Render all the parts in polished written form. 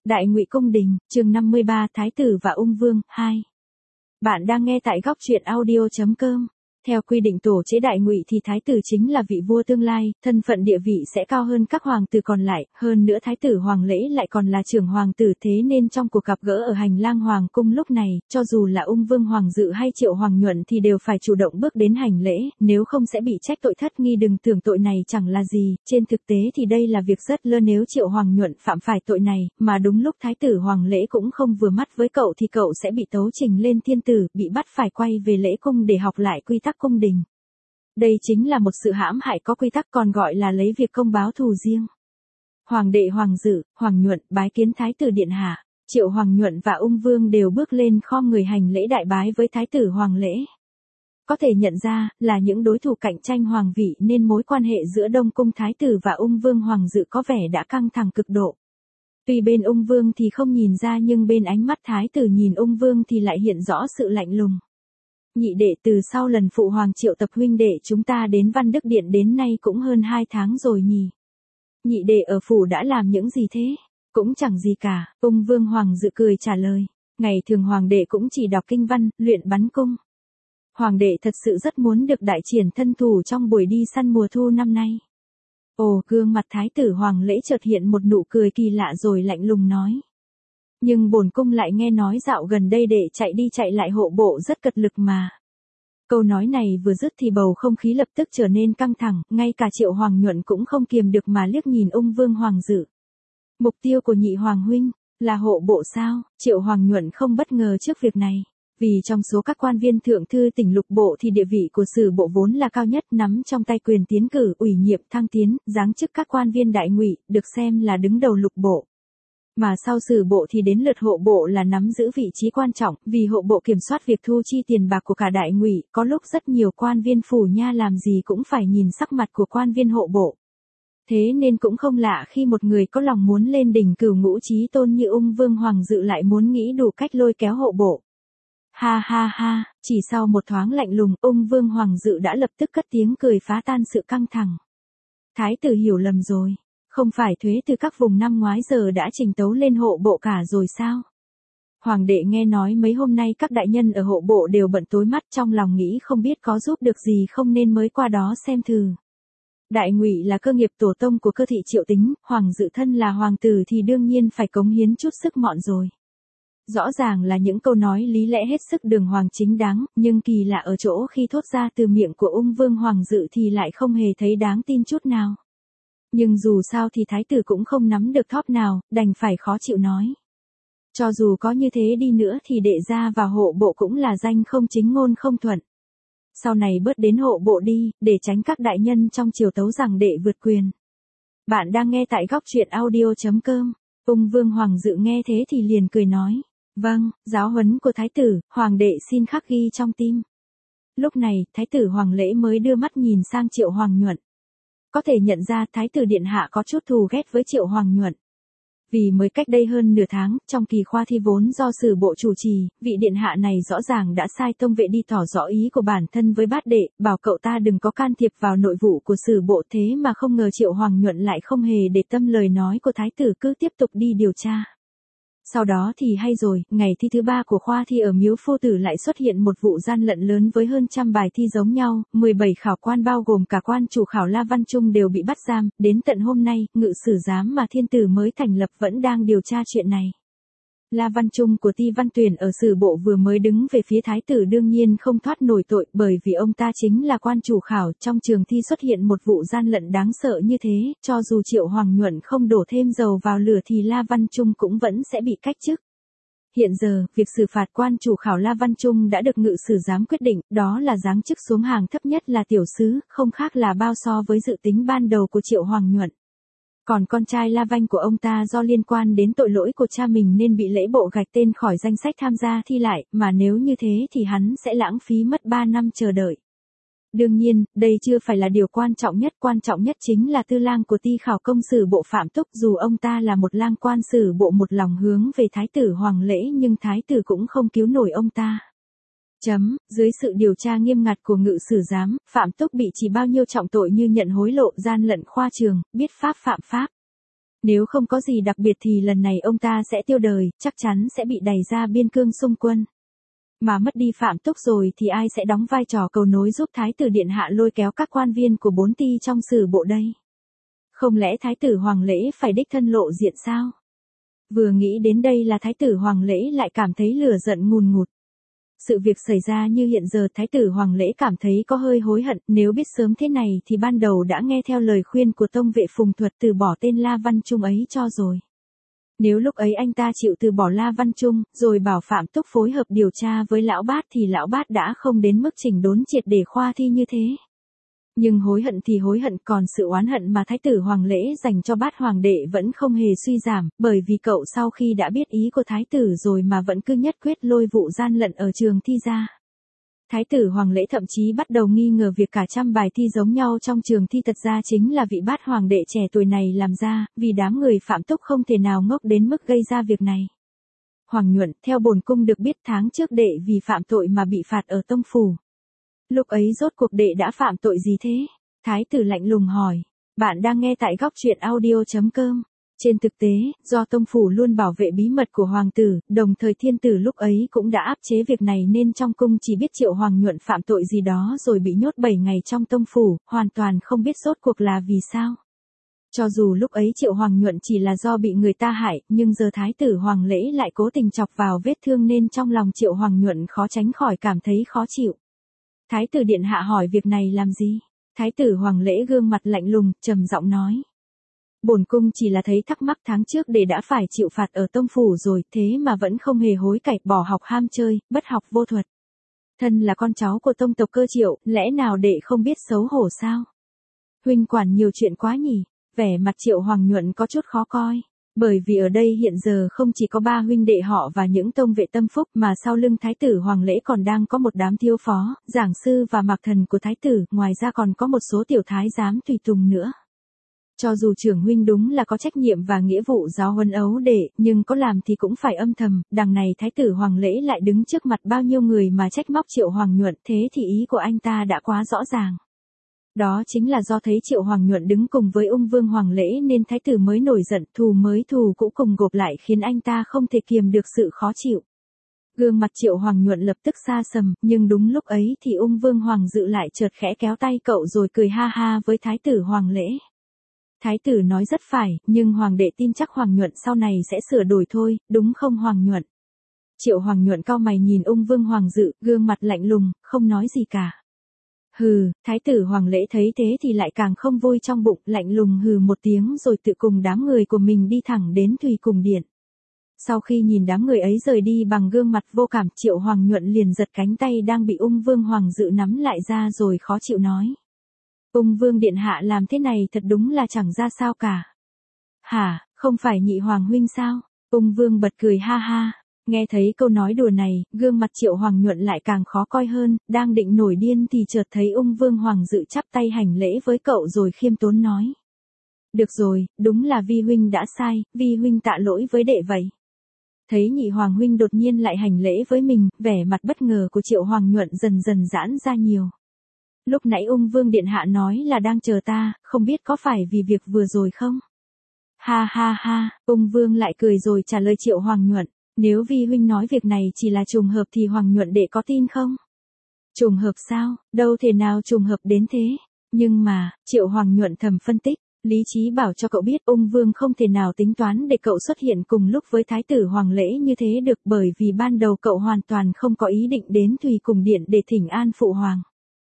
Đại Ngụy Cung Đình, chương 53, Thái tử và ung vương, 2. Bạn đang nghe tại góc truyện audio.com. Theo quy định tổ chế Đại Ngụy thì thái tử chính là vị vua tương lai, thân phận địa vị sẽ cao hơn các hoàng tử còn lại, hơn nữa thái tử Hoàng Lễ lại còn là trưởng hoàng tử, thế nên trong cuộc gặp gỡ ở hành lang hoàng cung lúc này, cho dù là ung vương Hoàng Dự hay Triệu Hoàng Nhuận thì đều phải chủ động bước đến hành lễ, nếu không sẽ bị trách tội thất nghi. Đừng tưởng tội này chẳng là gì, trên thực tế thì đây là việc rất lớn. Nếu Triệu Hoàng Nhuận phạm phải tội này, mà đúng lúc thái tử Hoàng Lễ cũng không vừa mắt với cậu thì cậu sẽ bị tấu trình lên thiên tử, bị bắt phải quay về lễ cung để học lại quy tắc cung đình. Đây chính là một sự hãm hại có quy tắc, còn gọi là lấy việc công báo thù riêng. Hoàng đệ Hoàng Dự, Hoàng Nhuận bái kiến thái tử điện hạ. Triệu Hoàng Nhuận và ung vương đều bước lên khom người hành lễ đại bái với thái tử Hoàng Lễ. Có thể nhận ra là những đối thủ cạnh tranh hoàng vị nên mối quan hệ giữa Đông Cung thái tử và ung vương Hoàng Dự có vẻ đã căng thẳng cực độ. Tuy bên ung vương thì không nhìn ra, nhưng bên ánh mắt thái tử nhìn ung vương thì lại hiện rõ sự lạnh lùng. Nhị đệ, từ sau lần phụ hoàng triệu tập huynh đệ chúng ta đến Văn Đức Điện đến nay cũng hơn 2 tháng rồi nhỉ. Nhị đệ ở phủ đã làm những gì thế? Cũng chẳng gì cả, ung vương Hoàng Dự cười trả lời. Ngày thường hoàng đệ cũng chỉ đọc kinh văn, luyện bắn cung. Hoàng đệ thật sự rất muốn được đại triển thân thủ trong buổi đi săn mùa thu năm nay. Ồ, gương mặt thái tử Hoàng Lễ chợt hiện một nụ cười kỳ lạ rồi lạnh lùng nói. Nhưng bổn cung lại nghe nói dạo gần đây đệ chạy đi chạy lại hộ bộ rất cật lực mà. Câu nói này vừa dứt thì bầu không khí lập tức trở nên căng thẳng, ngay cả Triệu Hoàng Nhuận cũng không kiềm được mà liếc nhìn ung vương Hoàng Dự. Mục tiêu của nhị hoàng huynh là hộ bộ sao? Triệu Hoàng Nhuận không bất ngờ trước việc này. Vì trong số các quan viên thượng thư tỉnh lục bộ thì địa vị của sử bộ vốn là cao nhất, nắm trong tay quyền tiến cử, ủy nhiệm, thăng tiến, giáng chức các quan viên đại ngụy, được xem là đứng đầu lục bộ. Mà sau sử bộ thì đến lượt hộ bộ là nắm giữ vị trí quan trọng, vì hộ bộ kiểm soát việc thu chi tiền bạc của cả đại ngụy, có lúc rất nhiều quan viên phủ nha làm gì cũng phải nhìn sắc mặt của quan viên hộ bộ. Thế nên cũng không lạ khi một người có lòng muốn lên đỉnh cửu ngũ chí tôn như ung vương Hoàng Dự lại muốn nghĩ đủ cách lôi kéo hộ bộ. Ha ha ha, chỉ sau một thoáng lạnh lùng, ung vương Hoàng Dự đã lập tức cất tiếng cười phá tan sự căng thẳng. Thái tử hiểu lầm rồi. Không phải thuế từ các vùng năm ngoái giờ đã trình tấu lên hộ bộ cả rồi sao? Hoàng đệ nghe nói mấy hôm nay các đại nhân ở hộ bộ đều bận tối mắt, trong lòng nghĩ không biết có giúp được gì không nên mới qua đó xem thử. Đại ngụy là cơ nghiệp tổ tông của cơ thị Triệu Tính, Hoàng Dự thân là hoàng tử thì đương nhiên phải cống hiến chút sức mọn rồi. Rõ ràng là những câu nói lý lẽ hết sức đường hoàng chính đáng, nhưng kỳ lạ ở chỗ khi thốt ra từ miệng của ung vương Hoàng Dự thì lại không hề thấy đáng tin chút nào. Nhưng dù sao thì thái tử cũng không nắm được thóp nào, đành phải khó chịu nói. Cho dù có như thế đi nữa thì đệ ra vào hộ bộ cũng là danh không chính ngôn không thuận. Sau này bớt đến hộ bộ đi, để tránh các đại nhân trong triều tấu rằng đệ vượt quyền. Bạn đang nghe tại góc truyện audio.com. Ung vương Hoàng Dự nghe thế thì liền cười nói. Vâng, giáo huấn của thái tử, hoàng đệ xin khắc ghi trong tim. Lúc này, thái tử Hoàng Lễ mới đưa mắt nhìn sang Triệu Hoàng Nhuận. Có thể nhận ra thái tử điện hạ có chút thù ghét với Triệu Hoàng Nhuận. Vì mới cách đây hơn nửa tháng, trong kỳ khoa thi vốn do sử bộ chủ trì, vị điện hạ này rõ ràng đã sai tông vệ đi tỏ rõ ý của bản thân với bát đệ, bảo cậu ta đừng có can thiệp vào nội vụ của sử bộ, thế mà không ngờ Triệu Hoàng Nhuận lại không hề để tâm lời nói của thái tử, cứ tiếp tục đi điều tra. Sau đó thì hay rồi, ngày thi thứ 3 của khoa thi ở Miếu Phu Tử lại xuất hiện một vụ gian lận lớn với hơn 100 bài thi giống nhau, 17 khảo quan bao gồm cả quan chủ khảo La Văn Trung đều bị bắt giam, đến tận hôm nay, ngự sử giám mà thiên tử mới thành lập vẫn đang điều tra chuyện này. La Văn Trung của Ti Văn Tuyển ở sử bộ vừa mới đứng về phía thái tử đương nhiên không thoát nổi tội, bởi vì ông ta chính là quan chủ khảo, trong trường thi xuất hiện một vụ gian lận đáng sợ như thế, cho dù Triệu Hoàng Nhuận không đổ thêm dầu vào lửa thì La Văn Trung cũng vẫn sẽ bị cách chức. Hiện giờ, việc xử phạt quan chủ khảo La Văn Trung đã được ngự sử giám quyết định, đó là giáng chức xuống hàng thấp nhất là tiểu sứ, không khác là bao so với dự tính ban đầu của Triệu Hoàng Nhuận. Còn con trai La Vanh của ông ta do liên quan đến tội lỗi của cha mình nên bị lễ bộ gạch tên khỏi danh sách tham gia thi lại, mà nếu như thế thì hắn sẽ lãng phí mất 3 năm chờ đợi. Đương nhiên, đây chưa phải là điều quan trọng nhất chính là tư lang của Ti khảo công sử bộ Phạm Túc, dù ông ta là một lang quan sử bộ một lòng hướng về thái tử Hoàng Lễ nhưng thái tử cũng không cứu nổi ông ta. Dưới sự điều tra nghiêm ngặt của ngự sử giám, Phạm Túc bị chỉ bao nhiêu trọng tội như nhận hối lộ, gian lận khoa trường, biết pháp phạm pháp. Nếu không có gì đặc biệt thì lần này ông ta sẽ tiêu đời, chắc chắn sẽ bị đày ra biên cương xung quân. Mà mất đi Phạm Túc rồi thì ai sẽ đóng vai trò cầu nối giúp Thái tử Điện Hạ lôi kéo các quan viên của 4 ty trong sử bộ đây? Không lẽ Thái tử Hoàng Lễ phải đích thân lộ diện sao? Vừa nghĩ đến đây là Thái tử Hoàng Lễ lại cảm thấy lửa giận ngùn ngụt. Sự việc xảy ra như hiện giờ Thái tử Hoàng Lễ cảm thấy có hơi hối hận, nếu biết sớm thế này thì ban đầu đã nghe theo lời khuyên của tông vệ Phùng Thuật từ bỏ tên La Văn Trung ấy cho rồi. Nếu lúc ấy anh ta chịu từ bỏ La Văn Trung, rồi bảo Phạm Túc phối hợp điều tra với lão Bát thì lão Bát đã không đến mức chỉnh đốn triệt để khoa thi như thế. Nhưng hối hận thì hối hận, còn sự oán hận mà Thái tử Hoàng Lễ dành cho Bát Hoàng đệ vẫn không hề suy giảm, bởi vì cậu sau khi đã biết ý của Thái tử rồi mà vẫn cứ nhất quyết lôi vụ gian lận ở trường thi ra. Thái tử Hoàng Lễ thậm chí bắt đầu nghi ngờ việc cả trăm bài thi giống nhau trong trường thi thật ra chính là vị Bát Hoàng đệ trẻ tuổi này làm ra, vì đám người Phạm Túc không thể nào ngốc đến mức gây ra việc này. Hoàng Nhuận, theo bổn cung được biết tháng trước đệ vì phạm tội mà bị phạt ở tông phủ. Lúc ấy rốt cuộc đệ đã phạm tội gì thế? Thái tử lạnh lùng hỏi. Bạn đang nghe tại góc truyện audio.com. Trên thực tế, do tông phủ luôn bảo vệ bí mật của hoàng tử, đồng thời thiên tử lúc ấy cũng đã áp chế việc này nên trong cung chỉ biết Triệu Hoàng Nhuận phạm tội gì đó rồi bị nhốt 7 ngày trong tông phủ, hoàn toàn không biết rốt cuộc là vì sao. Cho dù lúc ấy Triệu Hoàng Nhuận chỉ là do bị người ta hại, nhưng giờ Thái tử Hoàng Lễ lại cố tình chọc vào vết thương nên trong lòng Triệu Hoàng Nhuận khó tránh khỏi cảm thấy khó chịu. Thái tử Điện Hạ hỏi việc này làm gì? Thái tử Hoàng Lễ gương mặt lạnh lùng, trầm giọng nói. Bổn cung chỉ là thấy thắc mắc tháng trước đệ đã phải chịu phạt ở tông phủ rồi, thế mà vẫn không hề hối cải, bỏ học ham chơi, bất học vô thuật. Thân là con cháu của tông tộc Cơ Triệu, lẽ nào đệ không biết xấu hổ sao? Huynh quản nhiều chuyện quá nhỉ? Vẻ mặt Triệu Hoàng Nhuận có chút khó coi. Bởi vì ở đây hiện giờ không chỉ có 3 huynh đệ họ và những tông vệ tâm phúc mà sau lưng Thái tử Hoàng Lễ còn đang có một đám thiếu phó, giảng sư và mạc thần của Thái tử, ngoài ra còn có một số tiểu thái giám tùy tùng nữa. Cho dù trưởng huynh đúng là có trách nhiệm và nghĩa vụ giáo huấn ấu đệ, nhưng có làm thì cũng phải âm thầm, đằng này Thái tử Hoàng Lễ lại đứng trước mặt bao nhiêu người mà trách móc Triệu Hoàng Nhuận, thế thì ý của anh ta đã quá rõ ràng. Đó chính là do thấy Triệu Hoàng Nhuận đứng cùng với ung vương Hoàng Lễ nên Thái tử mới nổi giận, thù mới thù cũ cùng gộp lại khiến anh ta không thể kiềm được sự khó chịu. Gương mặt Triệu Hoàng Nhuận lập tức xa sầm, nhưng đúng lúc ấy thì ung vương Hoàng Dự lại chợt khẽ kéo tay cậu rồi cười ha ha với Thái tử Hoàng Lễ. Thái tử nói rất phải, nhưng Hoàng đệ tin chắc Hoàng Nhuận sau này sẽ sửa đổi thôi, đúng không Hoàng Nhuận? Triệu Hoàng Nhuận cau mày nhìn ung vương Hoàng Dự, gương mặt lạnh lùng, không nói gì cả. Hừ, Thái tử Hoàng Lễ thấy thế thì lại càng không vui trong bụng, lạnh lùng hừ một tiếng rồi tự cùng đám người của mình đi thẳng đến Thùy Cùng Điện. Sau khi nhìn đám người ấy rời đi bằng gương mặt vô cảm, Triệu Hoàng Nhuận liền giật cánh tay đang bị ung vương Hoàng Dự nắm lại ra rồi khó chịu nói. Ung vương điện hạ làm thế này thật đúng là chẳng ra sao cả. Hả, không phải nhị hoàng huynh sao? Ung vương bật cười ha ha. Nghe thấy câu nói đùa này, gương mặt Triệu Hoàng Nhuận lại càng khó coi hơn, đang định nổi điên thì chợt thấy ung vương Hoàng Dự chắp tay hành lễ với cậu rồi khiêm tốn nói. Được rồi, đúng là vi huynh đã sai, vi huynh tạ lỗi với đệ vậy. Thấy nhị hoàng huynh đột nhiên lại hành lễ với mình, vẻ mặt bất ngờ của Triệu Hoàng Nhuận dần dần giãn ra nhiều. Lúc nãy ung vương điện hạ nói là đang chờ ta, không biết có phải vì việc vừa rồi không? Ha ha ha, ung vương lại cười rồi trả lời Triệu Hoàng Nhuận. Nếu vi huynh nói việc này chỉ là trùng hợp thì Hoàng Nhuận đệ có tin không? Trùng hợp sao, đâu thể nào trùng hợp đến thế. Nhưng mà, Triệu Hoàng Nhuận thầm phân tích, lý trí bảo cho cậu biết ung vương không thể nào tính toán để cậu xuất hiện cùng lúc với Thái tử Hoàng Lễ như thế được, bởi vì ban đầu cậu hoàn toàn không có ý định đến Thùy Cùng Điện để thỉnh an phụ hoàng.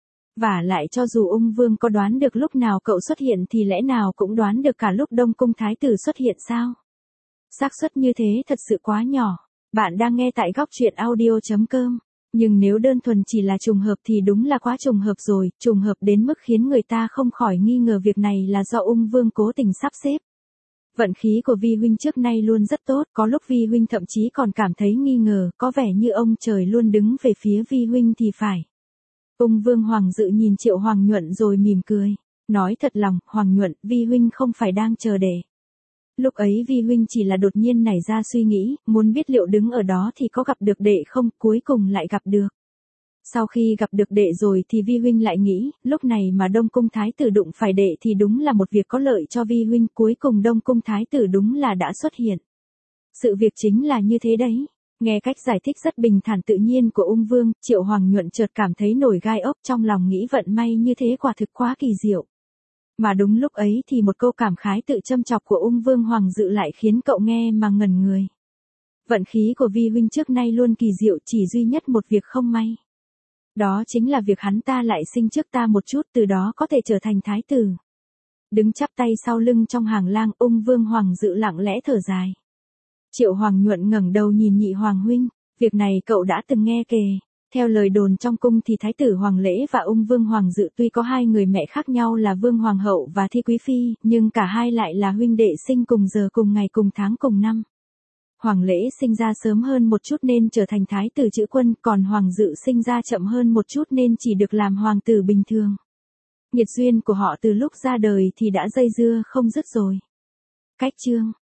Vả lại cho dù ung vương có đoán được lúc nào cậu xuất hiện thì lẽ nào cũng đoán được cả lúc Đông Cung Thái tử xuất hiện sao? Xác suất như thế thật sự quá nhỏ. Bạn đang nghe tại góc truyện audio.com. Nhưng nếu đơn thuần chỉ là trùng hợp thì đúng là quá trùng hợp rồi, trùng hợp đến mức khiến người ta không khỏi nghi ngờ việc này là do ung vương cố tình sắp xếp. Vận khí của vi huynh trước nay luôn rất tốt, có lúc vi huynh thậm chí còn cảm thấy nghi ngờ, có vẻ như ông trời luôn đứng về phía vi huynh thì phải. Ung vương Hoàng Dự nhìn Triệu Hoàng Nhuận rồi mỉm cười. Nói thật lòng, Hoàng Nhuận, vi huynh không phải đang chờ để. Lúc ấy vi huynh chỉ là đột nhiên nảy ra suy nghĩ, muốn biết liệu đứng ở đó thì có gặp được đệ không, cuối cùng lại gặp được. Sau khi gặp được đệ rồi thì Vi huynh lại nghĩ, lúc này mà Đông Cung Thái tử đụng phải đệ thì đúng là một việc có lợi cho Vi huynh, cuối cùng Đông Cung Thái tử đúng là đã xuất hiện. Sự việc chính là như thế đấy. Nghe cách giải thích rất bình thản tự nhiên của Ung Vương, Triệu Hoàng Nhuận chợt cảm thấy nổi gai ốc trong lòng, nghĩ vận may như thế quả thực quá kỳ diệu. Mà đúng lúc ấy thì một câu cảm khái tự châm chọc của Ung Vương Hoàng Dự lại khiến cậu nghe mà ngẩn người. Vận khí của Vi huynh trước nay luôn kỳ diệu, chỉ duy nhất một việc không may. Đó chính là việc hắn ta lại sinh trước ta một chút, từ đó có thể trở thành thái tử. Đứng chắp tay sau lưng trong hàng lang, Ung Vương Hoàng Dự lặng lẽ thở dài. Triệu Hoàng Nhuận ngẩng đầu nhìn Nhị Hoàng huynh, việc này cậu đã từng nghe kể. Theo lời đồn trong cung thì Thái tử Hoàng Lễ và Ung Vương Hoàng Dự tuy có hai người mẹ khác nhau là Vương Hoàng hậu và Thi Quý phi, nhưng cả hai lại là huynh đệ sinh cùng giờ cùng ngày cùng tháng cùng năm. Hoàng Lễ sinh ra sớm hơn một chút nên trở thành thái tử chữ quân, còn Hoàng Dự sinh ra chậm hơn một chút nên chỉ được làm hoàng tử bình thường. Nghiệt duyên của họ từ lúc ra đời thì đã dây dưa không dứt rồi. Cách chương